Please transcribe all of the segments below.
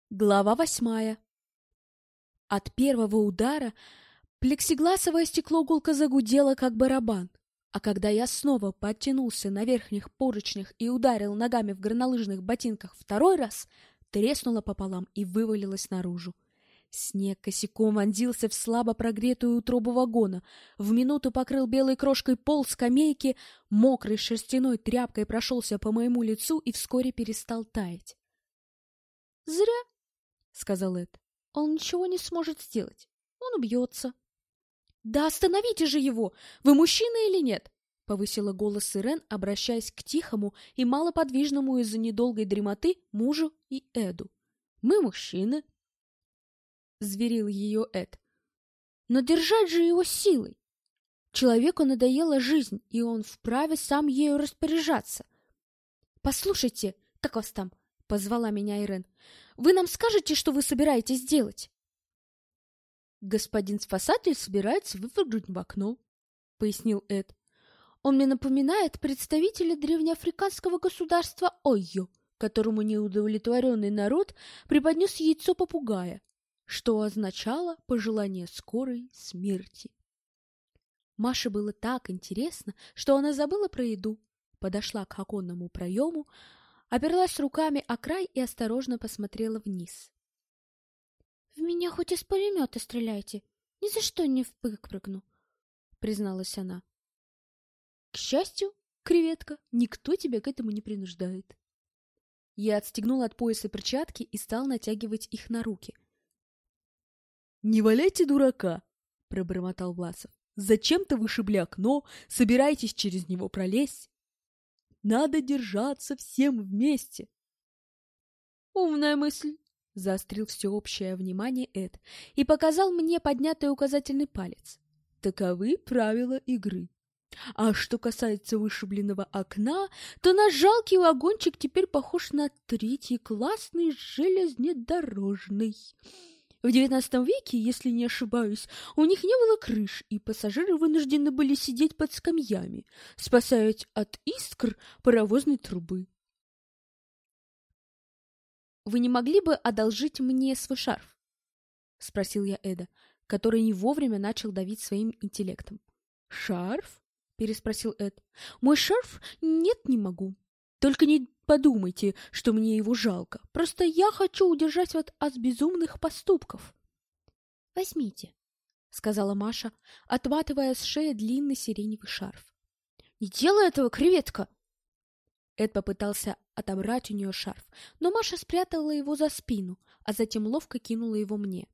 Глава 8. От первого удара плексигласовое стекло гулко загудело, как барабан, а когда я снова подтянулся на верхних поручнях и ударил ногами в горнолыжных ботинках второй раз, треснуло пополам и вывалилось наружу. Снег косяком вонзился в слабо прогретую утробу вагона, в минуту покрыл белой крошкой пол скамейки, мокрой шерстяной тряпкой прошелся по моему лицу и вскоре перестал таять. «Зря», — сказал Эд. «Он ничего не сможет сделать. Он убьется». «Да остановите же его! Вы мужчина или нет?» — повысила голос Ирен, обращаясь к тихому и малоподвижному из-за недолгой дремоты мужу и Эду. «Мы мужчины», — зверил ее Эд. «Но держать же его силой! Человеку надоела жизнь, и он вправе сам ею распоряжаться. Послушайте, как вас там?» — позвала меня Ирен. «Вы нам скажете, что вы собираетесь делать?» «Господин спасатель собирается выпрыгнуть в окно», — пояснил Эд. «Он мне напоминает представителя древнеафриканского государства Ойо, которому неудовлетворенный народ преподнес яйцо попугая, что означало пожелание скорой смерти». Маше было так интересно, что она забыла про еду, подошла к оконному проему, оперлась руками о край и осторожно посмотрела вниз. «В меня хоть из пулемета стреляйте, ни за что не выпрыгну», — призналась она. «К счастью, креветка, никто тебя к этому не принуждает». Я отстегнул от пояса перчатки и стал натягивать их на руки. «Не валяйте дурака», — пробормотал Власов. «Зачем-то вышибли окно, собираетесь через него пролезть. Надо держаться всем вместе». «Умная мысль», — заострил всеобщее внимание Эд и показал мне поднятый указательный палец. «Таковы правила игры. А что касается вышибленного окна, то наш жалкий вагончик теперь похож на третьеклассный железнодорожный. В XIX веке, если не ошибаюсь, у них не было крыш, и пассажиры вынуждены были сидеть под скамьями, спасаясь от искр паровозной трубы». «Вы не могли бы одолжить мне свой шарф?» — спросил я Эда, который не вовремя начал давить своим интеллектом. «Шарф?» — переспросил Эд. «Мой шарф? Нет, не могу. Только не подумайте, что мне его жалко. Просто я хочу удержать вас от безумных поступков». «Возьмите», — сказала Маша, отматывая с шеи длинный сиреневый шарф. «Не делай этого, креветка!» Эд попытался отобрать у нее шарф, но Маша спрятала его за спину, а затем ловко кинула его мне.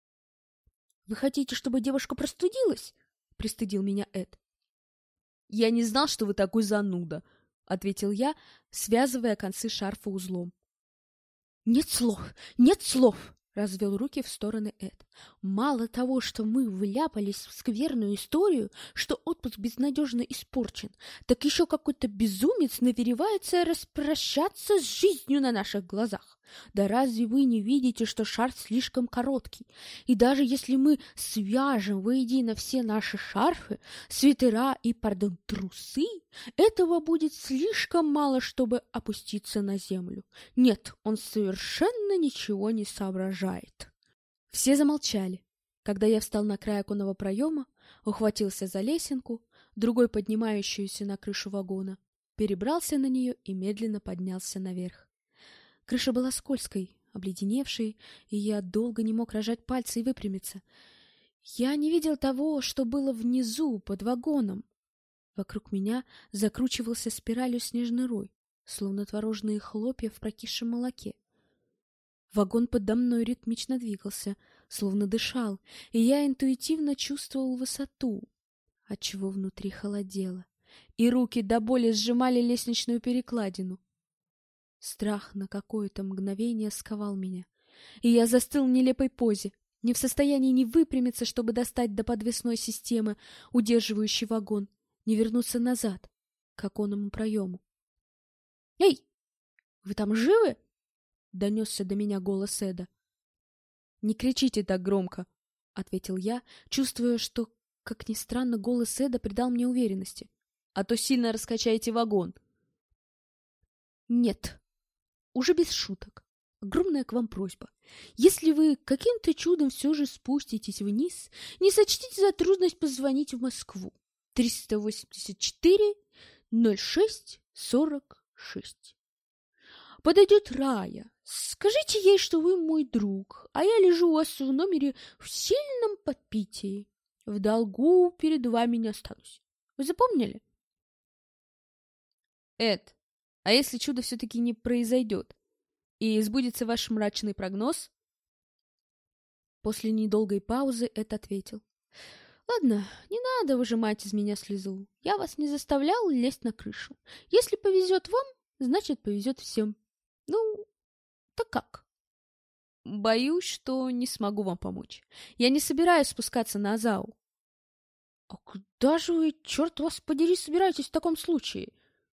«Вы хотите, чтобы девушка простудилась?» — пристыдил меня Эд. «Я не знал, что вы такой зануда», — ответил я, связывая концы шарфа узлом. «Нет слов, нет слов!» — развел руки в стороны Эд. «Мало того, что мы вляпались в скверную историю, что отпуск безнадежно испорчен, так еще какой-то безумец намеревается распрощаться с жизнью на наших глазах. Да разве вы не видите, что шарф слишком короткий? И даже если мы свяжем воедино все наши шарфы, свитера и, трусы, этого будет слишком мало, чтобы опуститься на землю. Нет, он совершенно ничего не соображает». Все замолчали. Когда я встал на край оконного проема, ухватился за лесенку, другой поднимающуюся на крышу вагона, перебрался на нее и медленно поднялся наверх. Крыша была скользкой, обледеневшей, и я долго не мог разжать пальцы и выпрямиться. Я не видел того, что было внизу, под вагоном. Вокруг меня закручивался спиралью снежный рой, словно творожные хлопья в прокисшем молоке. Вагон подо мной ритмично двигался, словно дышал, и я интуитивно чувствовал высоту, отчего внутри холодело, и руки до боли сжимали лестничную перекладину. Страх на какое-то мгновение сковал меня, и я застыл в нелепой позе, не в состоянии ни выпрямиться, чтобы достать до подвесной системы, удерживающей вагон, не вернуться назад, к оконному проему. «Эй, вы там живы?» — донесся до меня голос Эда. «Не кричите так громко», — ответил я, чувствуя, что, как ни странно, голос Эда придал мне уверенности. «А то сильно раскачаете вагон». «Нет, уже без шуток. огромная к вам просьба. Если вы каким-то чудом все же спуститесь вниз, не сочтите за трудность позвонить в Москву. 384-06-46. Подойдет Рая. Скажите ей, что вы мой друг, а я лежу у вас в номере в сильном подпитии. В долгу перед вами не останусь. Вы запомнили? Эд, а если чудо все-таки не произойдет, и сбудется ваш мрачный прогноз? После недолгой паузы Эд ответил. Ладно, не надо выжимать из меня слезу. Я вас не заставлял лезть на крышу. Если повезет вам, значит повезет всем. Ну, так как? Боюсь, что не смогу вам помочь. Я не собираюсь спускаться на Азау. А куда же вы, черт вас подери, собираетесь в таком случае?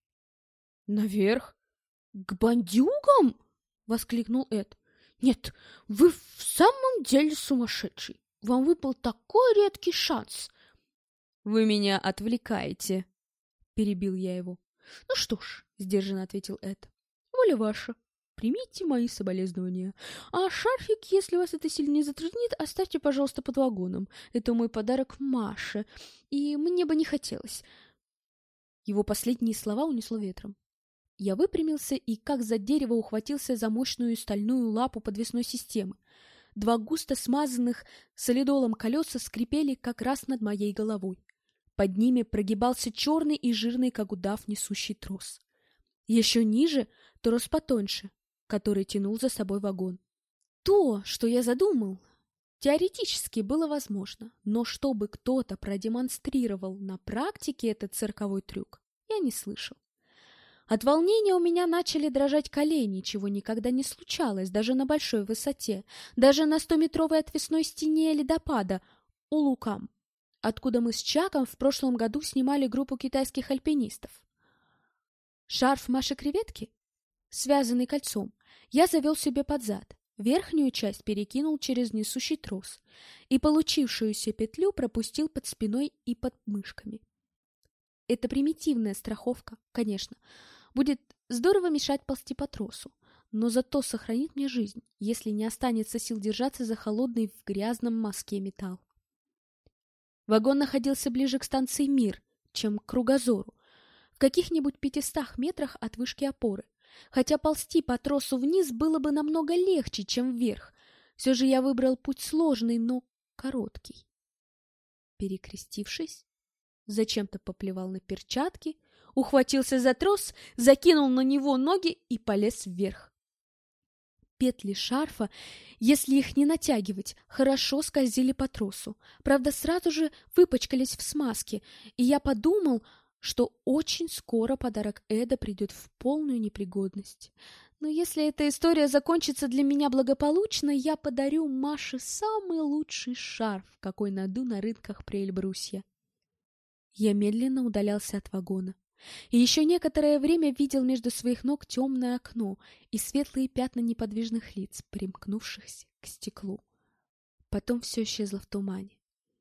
Наверх? К бандюгам? Воскликнул Эд. Нет, вы в самом деле сумасшедший. Вам выпал такой редкий шанс. Вы меня отвлекаете, перебил я его. Ну что ж, сдержанно ответил Эд. Воля ваша. Примите мои соболезнования. А шарфик, если вас это сильно не затруднит, оставьте, пожалуйста, под вагоном. Это мой подарок Маше, и мне бы не хотелось. Его последние слова унесло ветром. Я выпрямился и, как за дерево, ухватился за мощную стальную лапу подвесной системы. Два густо смазанных солидолом колеса скрипели как раз над моей головой. Под ними прогибался черный и жирный, как удав, несущий трос. Еще ниже — трос потоньше, который тянул за собой вагон. То, что я задумал, теоретически было возможно, но чтобы кто-то продемонстрировал на практике этот цирковой трюк, я не слышал. От волнения у меня начали дрожать колени, чего никогда не случалось, даже на большой высоте, даже на 100-метровой отвесной стене ледопада Улукам, откуда мы с Чаком в прошлом году снимали группу китайских альпинистов. Шарф Маши-креветки, связанный кольцом, я завел себе под зад, верхнюю часть перекинул через несущий трос и получившуюся петлю пропустил под спиной и под мышками. Это примитивная страховка, конечно, будет здорово мешать ползти по тросу, но зато сохранит мне жизнь, если не останется сил держаться за холодный в грязном мазке металл. Вагон находился ближе к станции Мир, чем к Кругозору, в каких-нибудь 500 метрах от вышки опоры, хотя ползти по тросу вниз было бы намного легче, чем вверх. Все же я выбрал путь сложный, но короткий. Перекрестившись, зачем-то поплевал на перчатки, ухватился за трос, закинул на него ноги и полез вверх. Петли шарфа, если их не натягивать, хорошо скользили по тросу. Правда, сразу же выпачкались в смазке, и я подумал, что очень скоро подарок Эда придет в полную непригодность. Но если эта история закончится для меня благополучно, я подарю Маше самый лучший шарф, какой найду на рынках при Эльбрусье. Я медленно удалялся от вагона. И еще некоторое время видел между своих ног темное окно и светлые пятна неподвижных лиц, примкнувшихся к стеклу. Потом все исчезло в тумане.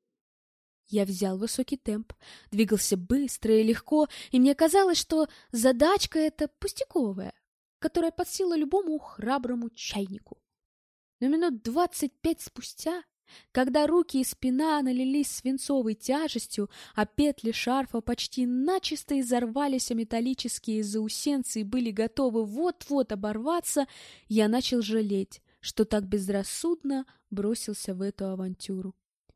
Я взял высокий темп, двигался быстро и легко, и мне казалось, что задачка эта пустяковая, которая под силу любому храброму чайнику. Но минут 25 спустя, когда руки и спина налились свинцовой тяжестью, а петли шарфа почти начисто изорвались, а металлические заусенцы были готовы вот-вот оборваться, я начал жалеть, что так безрассудно бросился в эту авантюру.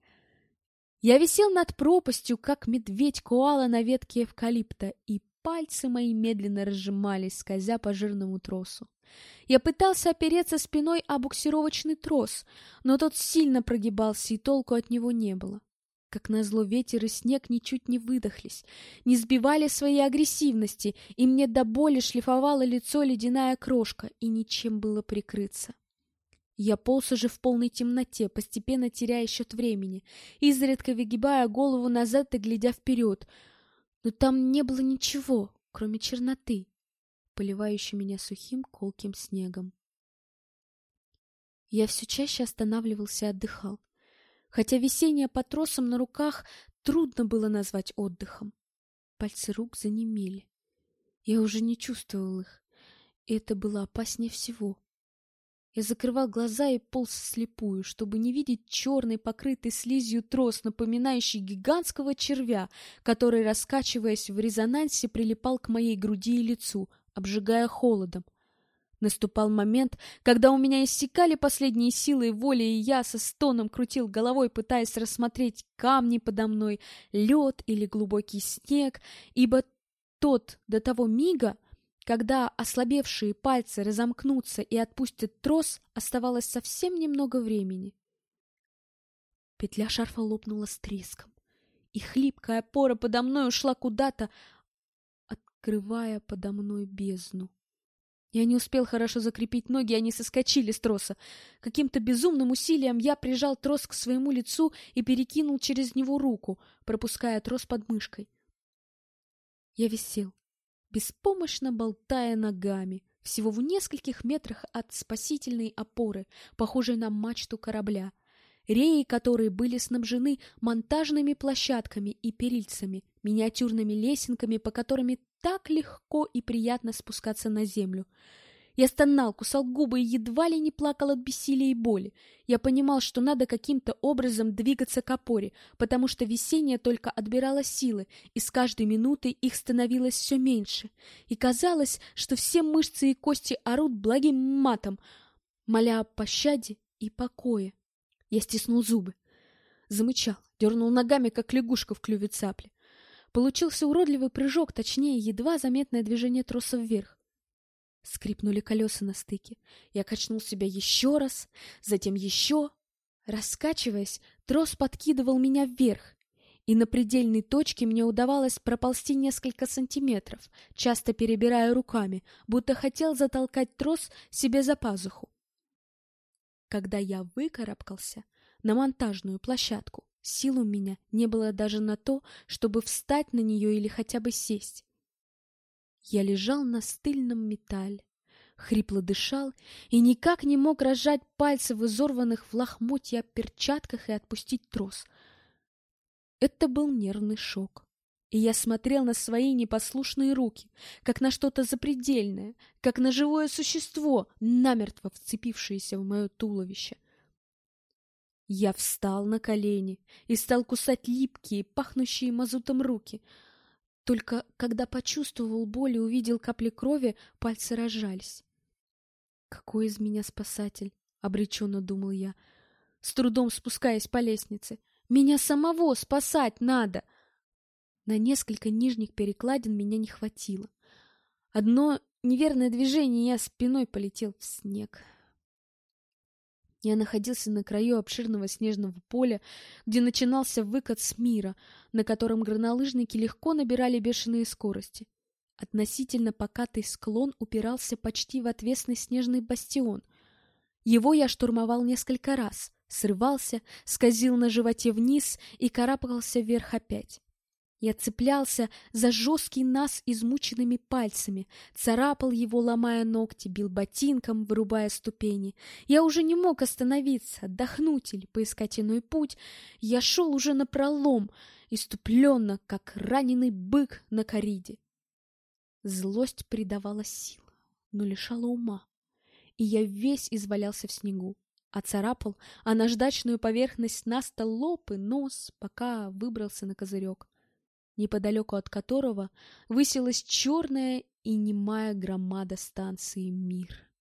Я висел над пропастью, как медведь-коала на ветке эвкалипта, и пальцы мои медленно разжимались, скользя по жирному тросу. Я пытался опереться спиной о буксировочный трос, но тот сильно прогибался, и толку от него не было. Как назло, ветер и снег ничуть не выдохлись, не сбивали своей агрессивности, и мне до боли шлифовало лицо ледяная крошка, и ничем было прикрыться. Я полз уже в полной темноте, постепенно теряя счет времени, изредка выгибая голову назад и глядя вперед. Но там не было ничего, кроме черноты, поливающей меня сухим колким снегом. Я все чаще останавливался и отдыхал, хотя висение по тросам на руках трудно было назвать отдыхом. Пальцы рук занемели. Я уже не чувствовал их, и это было опаснее всего. Я закрывал глаза и полз вслепую, чтобы не видеть черный, покрытый слизью трос, напоминающий гигантского червя, который, раскачиваясь в резонансе, прилипал к моей груди и лицу, обжигая холодом. Наступал момент, когда у меня иссякали последние силы и воли, и я со стоном крутил головой, пытаясь рассмотреть камни подо мной, лед или глубокий снег, ибо до того мига, когда ослабевшие пальцы разомкнутся и отпустят трос, оставалось совсем немного времени. Петля шарфа лопнула с треском, и хлипкая опора подо мной ушла куда-то, открывая подо мной бездну. Я не успел хорошо закрепить ноги, они соскочили с троса. Каким-то безумным усилием я прижал трос к своему лицу и перекинул через него руку, пропуская трос под мышкой. Я висел, беспомощно болтая ногами, всего в нескольких метрах от спасительной опоры, похожей на мачту корабля, реи которой были снабжены монтажными площадками и перильцами, миниатюрными лесенками, по которым так легко и приятно спускаться на землю. Я стонал, кусал губы и едва ли не плакал от бессилия и боли. Я понимал, что надо каким-то образом двигаться к опоре, потому что висение только отбирало силы, и с каждой минутой их становилось все меньше. И казалось, что все мышцы и кости орут благим матом, моля о пощаде и покое. Я стиснул зубы, замычал, дернул ногами, как лягушка в клюве цапли. Получился уродливый прыжок, точнее, едва заметное движение троса вверх. Скрипнули колеса на стыке. Я качнул себя еще раз, затем еще. Раскачиваясь, трос подкидывал меня вверх, и на предельной точке мне удавалось проползти несколько сантиметров, часто перебирая руками, будто хотел затолкать трос себе за пазуху. Когда я выкарабкался на монтажную площадку, сил у меня не было даже на то, чтобы встать на нее или хотя бы сесть. Я лежал на стыльном металле, хрипло дышал и никак не мог разжать пальцы в изорванных в лохмотья перчатках и отпустить трос. Это был нервный шок, и я смотрел на свои непослушные руки, как на что-то запредельное, как на живое существо, намертво вцепившееся в мое туловище. Я встал на колени и стал кусать липкие, пахнущие мазутом руки. Только когда почувствовал боль и увидел капли крови, пальцы разжались. «Какой из меня спасатель?» — обреченно думал я, с трудом спускаясь по лестнице. «Меня самого спасать надо!» На несколько нижних перекладин меня не хватило. Одно неверное движение, и я спиной полетел в снег. Я находился на краю обширного снежного поля, где начинался выкат с мира, на котором горнолыжники легко набирали бешеные скорости. Относительно покатый склон упирался почти в отвесный снежный бастион. Его я штурмовал несколько раз, срывался, скользил на животе вниз и карабкался вверх опять. Я цеплялся за жесткий нас измученными пальцами, царапал его, ломая ногти, бил ботинком, вырубая ступени. Я уже не мог остановиться, отдохнуть или поискать иной путь. Я шел уже напролом, иступленно, как раненый бык на кориде. Злость придавала сил, но лишала ума, и я весь извалялся в снегу, оцарапал о наждачную поверхность наста лоб и нос, пока выбрался на козырек, неподалеку от которого высилась черная и немая громада станции «Мир».